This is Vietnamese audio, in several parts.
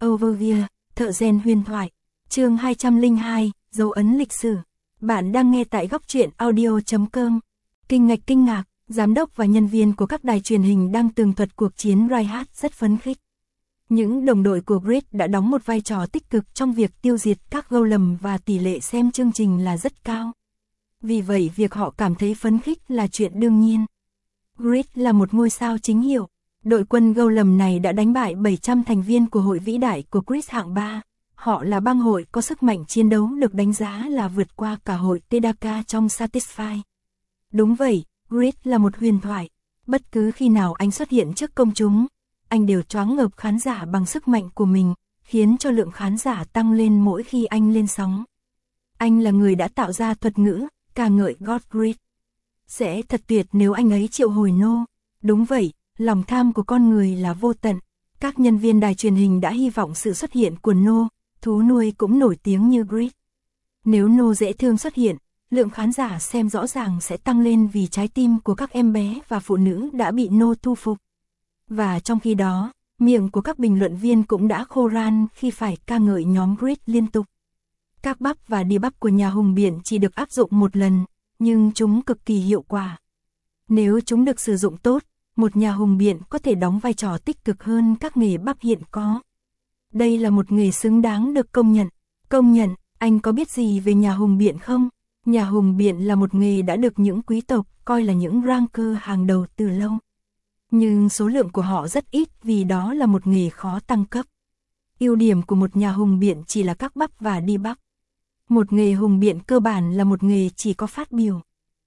Overview, thợ rèn huyền thoại. Chương 202, dấu ấn lịch sử. Bạn đang nghe tại góc truyện audio.com. Kinh ngạc, giám đốc và nhân viên của các đài truyền hình đang tường thuật cuộc chiến Reinhardt rất phấn khích. Những đồng đội của Grid đã đóng một vai trò tích cực trong việc tiêu diệt các golem và tỷ lệ xem chương trình là rất cao. Vì vậy việc họ cảm thấy phấn khích là chuyện đương nhiên. Grid là một ngôi sao chính hiệu. Đội quân golem này đã đánh bại 700 thành viên của hội vĩ đại của Grid hạng 3. Họ là bang hội có sức mạnh chiến đấu được đánh giá là vượt qua cả hội Tedaka trong Satisfy. Đúng vậy, Grid là một huyền thoại. Bất cứ khi nào anh xuất hiện trước công chúng, anh đều choáng ngợp khán giả bằng sức mạnh của mình, khiến cho lượng khán giả tăng lên mỗi khi anh lên sóng. Anh là người đã tạo ra thuật ngữ, ca ngợi God Grid. Sẽ thật tuyệt nếu anh ấy triệu hồi No. Đúng vậy, lòng tham của con người là vô tận. Các nhân viên đài truyền hình đã hy vọng sự xuất hiện của No, thú nuôi cũng nổi tiếng như Grid. Nếu No dễ thương xuất hiện, lượng khán giả xem rõ ràng sẽ tăng lên vì trái tim của các em bé và phụ nữ đã bị No thu phục. Và trong khi đó, miệng của các bình luận viên cũng đã khô ran khi phải ca ngợi nhóm Grid liên tục. Các bắp và đi bắp của nhà hùng biện chỉ được áp dụng một lần, nhưng chúng cực kỳ hiệu quả. Nếu chúng được sử dụng tốt, một nhà hùng biện có thể đóng vai trò tích cực hơn các nghề bắp hiện có. Đây là một nghề xứng đáng được công nhận. Công nhận, anh có biết gì về nhà hùng biện không? Nhà hùng biện là một nghề đã được những quý tộc coi là những ranker hàng đầu từ lâu. Nhưng số lượng của họ rất ít vì đó là một nghề khó tăng cấp. Ưu điểm của một nhà hùng biện chỉ là các bắp và đi bắp. Một nghề hùng biện cơ bản là một nghề chỉ có phát biểu.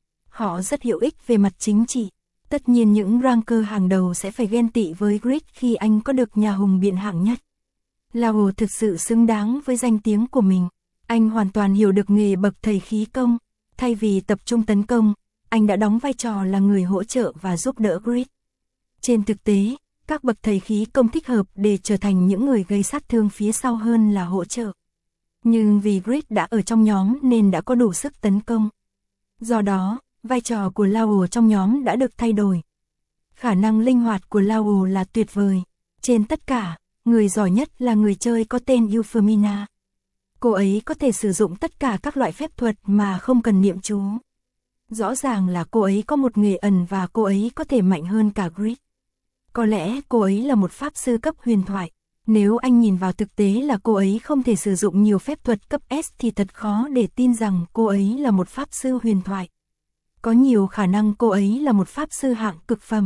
Họ rất hữu ích về mặt chính trị. Tất nhiên những ranker hàng đầu sẽ phải ghen tị với Grid khi anh có được nhà hùng biện hạng nhất. Lao thực sự xứng đáng với danh tiếng của mình. Anh hoàn toàn hiểu được nghề bậc thầy khí công. Thay vì tập trung tấn công, anh đã đóng vai trò là người hỗ trợ và giúp đỡ Grid. Trên thực tế, các bậc thầy khí công thích hợp để trở thành những người gây sát thương phía sau hơn là hỗ trợ. Nhưng vì Grid đã ở trong nhóm nên đã có đủ sức tấn công. Do đó, vai trò của Lao trong nhóm đã được thay đổi. Khả năng linh hoạt của Lao là tuyệt vời. Trên tất cả, người giỏi nhất là người chơi có tên Euphemina. Cô ấy có thể sử dụng tất cả các loại phép thuật mà không cần niệm chú. Rõ ràng là cô ấy có một nghề ẩn và cô ấy có thể mạnh hơn cả Grid. Có lẽ cô ấy là một pháp sư cấp huyền thoại. Nếu anh nhìn vào thực tế là cô ấy không thể sử dụng nhiều phép thuật cấp S thì thật khó để tin rằng cô ấy là một pháp sư huyền thoại. Có nhiều khả năng cô ấy là một pháp sư hạng cực phẩm.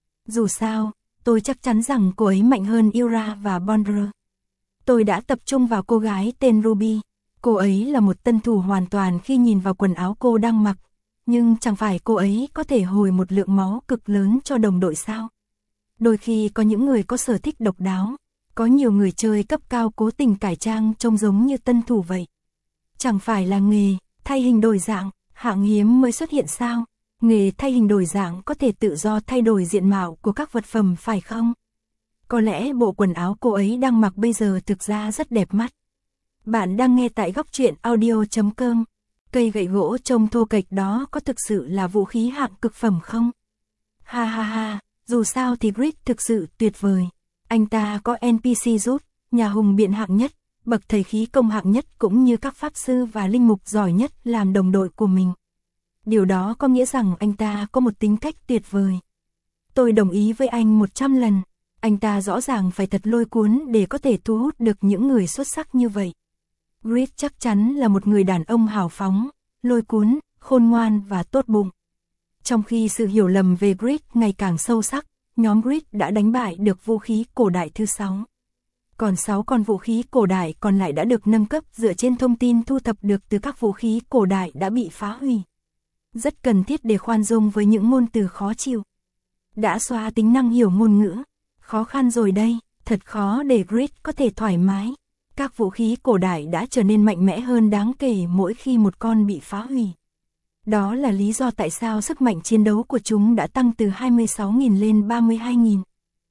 Dù sao, tôi chắc chắn rằng cô ấy mạnh hơn Ira và Bondra. Tôi đã tập trung vào cô gái tên Ruby. Cô ấy là một tân thủ hoàn toàn khi nhìn vào quần áo cô đang mặc. Nhưng chẳng phải cô ấy có thể hồi một lượng máu cực lớn cho đồng đội sao? Đôi khi có những người có sở thích độc đáo. Có nhiều người chơi cấp cao cố tình cải trang trông giống như tân thủ vậy. Chẳng phải là nghề thay hình đổi dạng hạng hiếm mới xuất hiện sao? Nghề thay hình đổi dạng có thể tự do thay đổi diện mạo của các vật phẩm phải không? Có lẽ bộ quần áo cô ấy đang mặc bây giờ thực ra rất đẹp mắt. Bạn đang nghe tại góc truyện audio.com. Cây gậy gỗ trông thô kệch đó có thực sự là vũ khí hạng cực phẩm không? Ha ha ha, dù sao thì Grid thực sự tuyệt vời. Anh ta có NPC giúp, nhà hùng biện hạng nhất, bậc thầy khí công hạng nhất cũng như các pháp sư và linh mục giỏi nhất làm đồng đội của mình. Điều đó có nghĩa rằng anh ta có một tính cách tuyệt vời. Tôi đồng ý với anh 100 lần. Anh ta rõ ràng phải thật lôi cuốn để có thể thu hút được những người xuất sắc như vậy. Grid chắc chắn là một người đàn ông hào phóng, lôi cuốn, khôn ngoan và tốt bụng. Trong khi sự hiểu lầm về Grid ngày càng sâu sắc, nhóm Grid đã đánh bại được vũ khí cổ đại thứ 6. Còn 6 con vũ khí cổ đại còn lại đã được nâng cấp dựa trên thông tin thu thập được từ các vũ khí cổ đại đã bị phá hủy. Rất cần thiết để khoan dung với những ngôn từ khó chịu. Đã xóa tính năng hiểu ngôn ngữ. Khó khăn rồi đây, thật khó để Grid có thể thoải mái. Các vũ khí cổ đại đã trở nên mạnh mẽ hơn đáng kể mỗi khi một con bị phá hủy. Đó là lý do tại sao sức mạnh chiến đấu của chúng đã tăng từ 26.000 lên 32.000.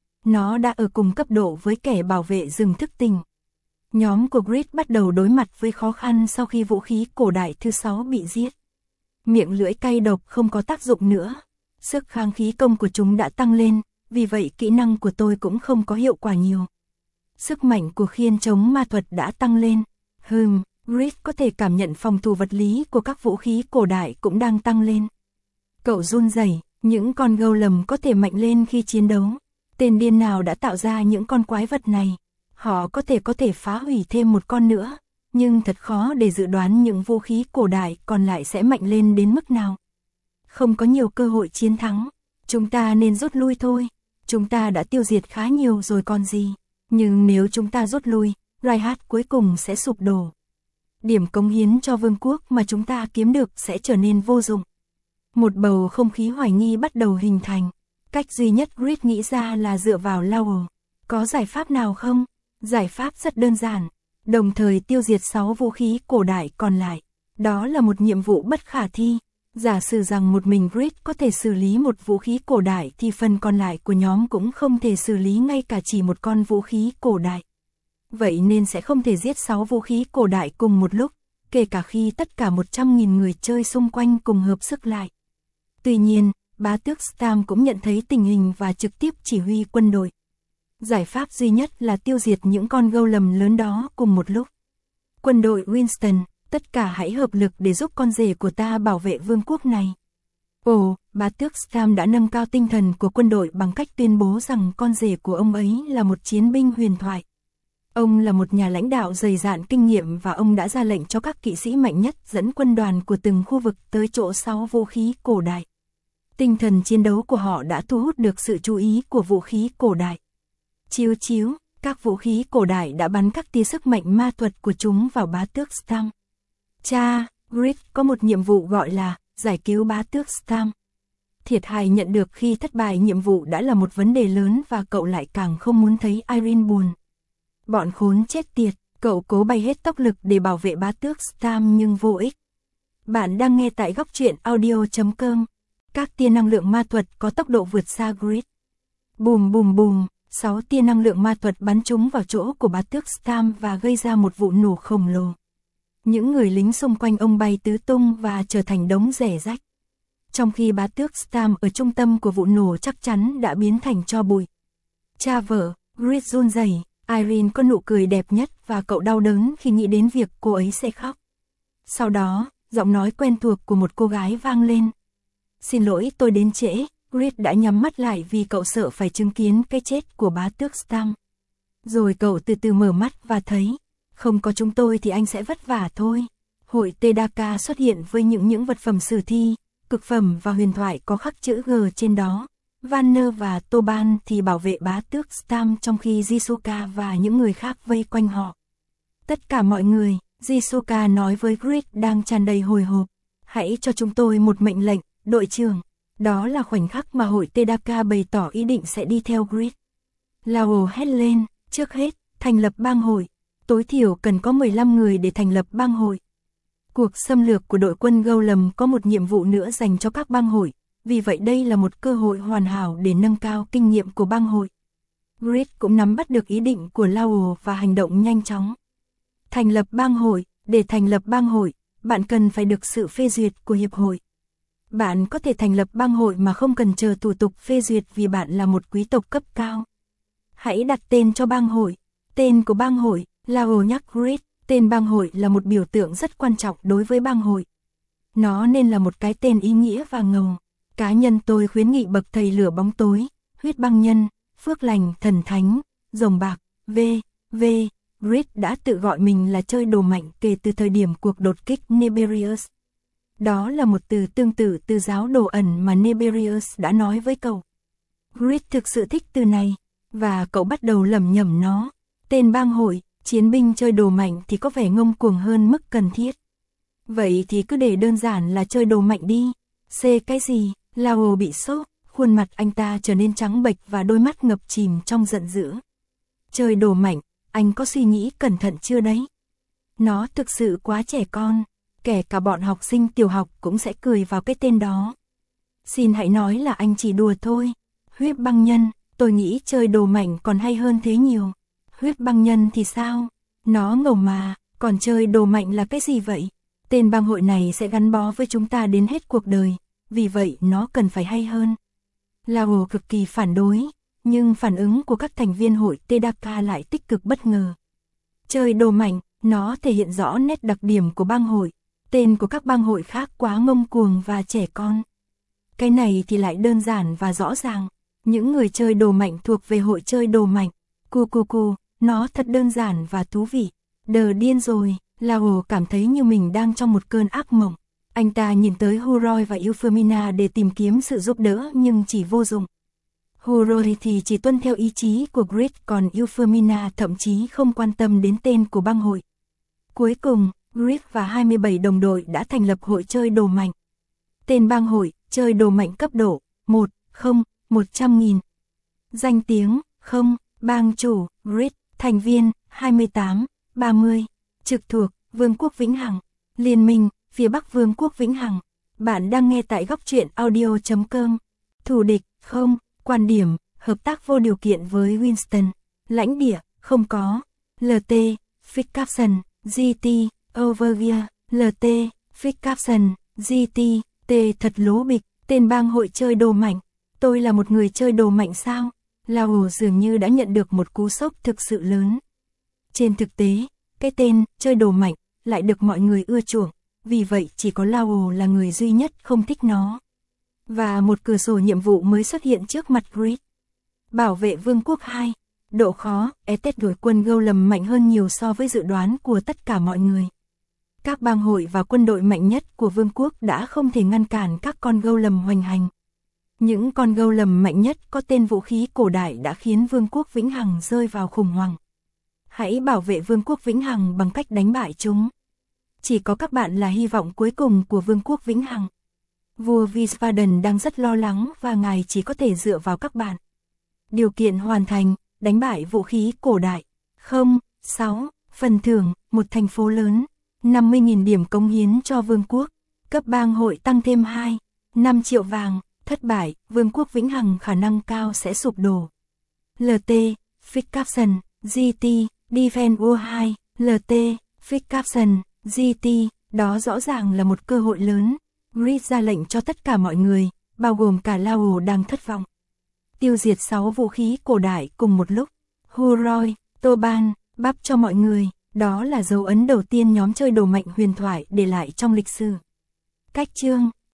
Nó đã ở cùng cấp độ với kẻ bảo vệ rừng thức tỉnh. Nhóm của Grid bắt đầu đối mặt với khó khăn sau khi vũ khí cổ đại thứ 6 bị giết. Miệng lưỡi cay độc không có tác dụng nữa. Sức kháng khí công của chúng đã tăng lên, vì vậy kỹ năng của tôi cũng không có hiệu quả nhiều. Sức mạnh của khiên chống ma thuật đã tăng lên. Grid có thể cảm nhận phòng thủ vật lý của các vũ khí cổ đại cũng đang tăng lên. Cậu run rẩy, những con golem có thể mạnh lên khi chiến đấu. Tên điên nào đã tạo ra những con quái vật này? Họ có thể phá hủy thêm một con nữa, nhưng thật khó để dự đoán những vũ khí cổ đại còn lại sẽ mạnh lên đến mức nào. Không có nhiều cơ hội chiến thắng, chúng ta nên rút lui thôi. Chúng ta đã tiêu diệt khá nhiều rồi còn gì. Nhưng nếu chúng ta rút lui, Reinhardt cuối cùng sẽ sụp đổ. Điểm cống hiến cho vương quốc mà chúng ta kiếm được sẽ trở nên vô dụng. Một bầu không khí hoài nghi bắt đầu hình thành. Cách duy nhất Grid nghĩ ra là dựa vào Laurel. Có giải pháp nào không? Giải pháp rất đơn giản. Đồng thời tiêu diệt 6 vũ khí cổ đại còn lại. Đó là một nhiệm vụ bất khả thi. Giả sử rằng một mình Grid có thể xử lý một vũ khí cổ đại thì phần còn lại của nhóm cũng không thể xử lý ngay cả chỉ một con vũ khí cổ đại. Vậy nên sẽ không thể giết 6 vũ khí cổ đại cùng một lúc, kể cả khi tất cả 100.000 người chơi xung quanh cùng hợp sức lại. Tuy nhiên, bá tước Stam cũng nhận thấy tình hình và trực tiếp chỉ huy quân đội. Giải pháp duy nhất là tiêu diệt những con golem lớn đó cùng một lúc. Quân đội Winston, tất cả hãy hợp lực để giúp con rể của ta bảo vệ vương quốc này. Bá tước Stam đã nâng cao tinh thần của quân đội bằng cách tuyên bố rằng con rể của ông ấy là một chiến binh huyền thoại. Ông là một nhà lãnh đạo dày dạn kinh nghiệm và ông đã ra lệnh cho các kỵ sĩ mạnh nhất dẫn quân đoàn của từng khu vực tới chỗ 6 vũ khí cổ đại. Tinh thần chiến đấu của họ đã thu hút được sự chú ý của vũ khí cổ đại. Chiếu chiếu, các vũ khí cổ đại đã bắn các tia sức mạnh ma thuật của chúng vào bá tước Stam. Grid có một nhiệm vụ gọi là giải cứu bá tước Stam. Thiệt hại nhận được khi thất bại nhiệm vụ đã là một vấn đề lớn và cậu lại càng không muốn thấy Irene buồn. Bọn khốn chết tiệt, cậu cố bay hết tốc lực để bảo vệ bá tước Stam nhưng vô ích. Bạn đang nghe tại góc truyện audio.com. Các tia năng lượng ma thuật có tốc độ vượt xa Grid. Bùm bùm bùm, 6 tia năng lượng ma thuật bắn trúng vào chỗ của bá tước Stam và gây ra một vụ nổ khổng lồ. Những người lính xung quanh ông bay tứ tung và trở thành đống rẻ rách. Trong khi bá tước Stam ở trung tâm của vụ nổ chắc chắn đã biến thành tro bụi. Cha vợ, Grid run rẩy. Irene có nụ cười đẹp nhất và cậu đau đớn khi nghĩ đến việc cô ấy sẽ khóc. Sau đó, giọng nói quen thuộc của một cô gái vang lên. Xin lỗi tôi đến trễ, Grid đã nhắm mắt lại vì cậu sợ phải chứng kiến cái chết của bá tước Stam. Rồi cậu từ từ mở mắt và thấy, không có chúng tôi thì anh sẽ vất vả thôi. Hội Tedaka xuất hiện với những vật phẩm sử thi, cực phẩm và huyền thoại có khắc chữ G trên đó. Vanner và Toban thì bảo vệ bá tước Stam trong khi Jisuka và những người khác vây quanh họ. Tất cả mọi người, Jisuka nói với Grid đang tràn đầy hồi hộp. Hãy cho chúng tôi một mệnh lệnh, đội trưởng. Đó là khoảnh khắc mà hội Tedaka bày tỏ ý định sẽ đi theo Grid. Laurel hét lên, trước hết, thành lập bang hội. Tối thiểu cần có 15 người để thành lập bang hội. Cuộc xâm lược của đội quân Golem có một nhiệm vụ nữa dành cho các bang hội. Vì vậy đây là một cơ hội hoàn hảo để nâng cao kinh nghiệm của bang hội. Grid cũng nắm bắt được ý định của Laurel và hành động nhanh chóng. Thành lập bang hội, để thành lập bang hội, bạn cần phải được sự phê duyệt của hiệp hội. Bạn có thể thành lập bang hội mà không cần chờ thủ tục phê duyệt vì bạn là một quý tộc cấp cao. Hãy đặt tên cho bang hội. Tên của bang hội, Laurel nhắc Grid, tên bang hội là một biểu tượng rất quan trọng đối với bang hội. Nó nên là một cái tên ý nghĩa và ngầu. Cá nhân tôi khuyến nghị bậc thầy lửa bóng tối, huyết băng nhân, phước lành, thần thánh, rồng bạc, Grid đã tự gọi mình là chơi đồ mạnh kể từ thời điểm cuộc đột kích Neberius. Đó là một từ tương tự từ giáo đồ ẩn mà Neberius đã nói với cậu. Grid thực sự thích từ này, và cậu bắt đầu lẩm nhẩm nó. Tên bang hội, chiến binh chơi đồ mạnh thì có vẻ ngông cuồng hơn mức cần thiết. Vậy thì cứ để đơn giản là chơi đồ mạnh đi. Cái gì? Laurel bị sốc, khuôn mặt anh ta trở nên trắng bệch và đôi mắt ngập chìm trong giận dữ. Chơi đồ mạnh, anh có suy nghĩ cẩn thận chưa đấy? Nó thực sự quá trẻ con, kể cả bọn học sinh tiểu học cũng sẽ cười vào cái tên đó. Xin hãy nói là anh chỉ đùa thôi. Huyết băng nhân, tôi nghĩ chơi đồ mạnh còn hay hơn thế nhiều. Huyết băng nhân thì sao? Nó ngầu mà, còn chơi đồ mạnh là cái gì vậy? Tên bang hội này sẽ gắn bó với chúng ta đến hết cuộc đời, vì vậy nó cần phải hay hơn. Laurel cực kỳ phản đối, nhưng phản ứng của các thành viên hội Tedaka lại tích cực bất ngờ. Chơi đồ mạnh, nó thể hiện rõ nét đặc điểm của bang hội, tên của các bang hội khác quá ngông cuồng và trẻ con. Cái này thì lại đơn giản và rõ ràng, những người chơi đồ mạnh thuộc về hội chơi đồ mạnh. Cu, nó thật đơn giản và thú vị. Đờ điên rồi, Lao cảm thấy như mình đang trong một cơn ác mộng. Anh ta nhìn tới Huroi và Euphemina để tìm kiếm sự giúp đỡ nhưng chỉ vô dụng. Huroi thì chỉ tuân theo ý chí của Grid, còn Euphemina thậm chí không quan tâm đến tên của bang hội. Cuối cùng, Grid và 27 đồng đội đã thành lập hội chơi đồ mạnh. Tên bang hội, chơi đồ mạnh cấp độ 100.000. Danh tiếng, không, bang chủ, Grid, thành viên, 28, 30. Trực thuộc, Vương quốc Vĩnh Hằng. Liên minh, phía Bắc Vương quốc Vĩnh Hằng. Bạn đang nghe tại góc truyện audio.com. Thù địch, không. Quan điểm, hợp tác vô điều kiện với Winston. Lãnh địa, không có. LT, Fix Capson, GT, Overgear, LT, Fix Capson, GT, T thật lố bịch, tên bang hội chơi đồ mạnh. Tôi là một người chơi đồ mạnh sao? Lao dường như đã nhận được một cú sốc thực sự lớn. Trên thực tế, cái tên chơi đồ mạnh lại được mọi người ưa chuộng, vì vậy chỉ có Lao là người duy nhất không thích nó. Và một cửa sổ nhiệm vụ mới xuất hiện trước mặt Grid. Bảo vệ Vương quốc 2. Độ khó, Estet đuổi quân Golem mạnh hơn nhiều so với dự đoán của tất cả mọi người. Các bang hội và quân đội mạnh nhất của Vương quốc đã không thể ngăn cản các con Golem hoành hành. Những con Golem mạnh nhất có tên vũ khí cổ đại đã khiến Vương quốc Vĩnh Hằng rơi vào khủng hoảng. Hãy bảo vệ Vương quốc Vĩnh Hằng bằng cách đánh bại chúng. Chỉ có các bạn là hy vọng cuối cùng của Vương quốc Vĩnh Hằng. Vua Wiesbaden đang rất lo lắng và ngài chỉ có thể dựa vào các bạn. Điều kiện hoàn thành, đánh bại vũ khí cổ đại. 6. Phần thưởng, một thành phố lớn. 50.000 điểm cống hiến cho Vương quốc. Cấp bang hội tăng thêm 5 triệu vàng. Thất bại, Vương quốc Vĩnh Hằng khả năng cao sẽ sụp đổ. LT, Fix Capson, GT, Defend War 2, LT, Fix Capson, GT, đó rõ ràng là một cơ hội lớn. Grid ra lệnh cho tất cả mọi người, bao gồm cả Lao đang thất vọng. Tiêu diệt 6 vũ khí cổ đại cùng một lúc. Huroi, Toban, bắp cho mọi người, đó là dấu ấn đầu tiên nhóm chơi đồ mạnh huyền thoại để lại trong lịch sử. Cách chương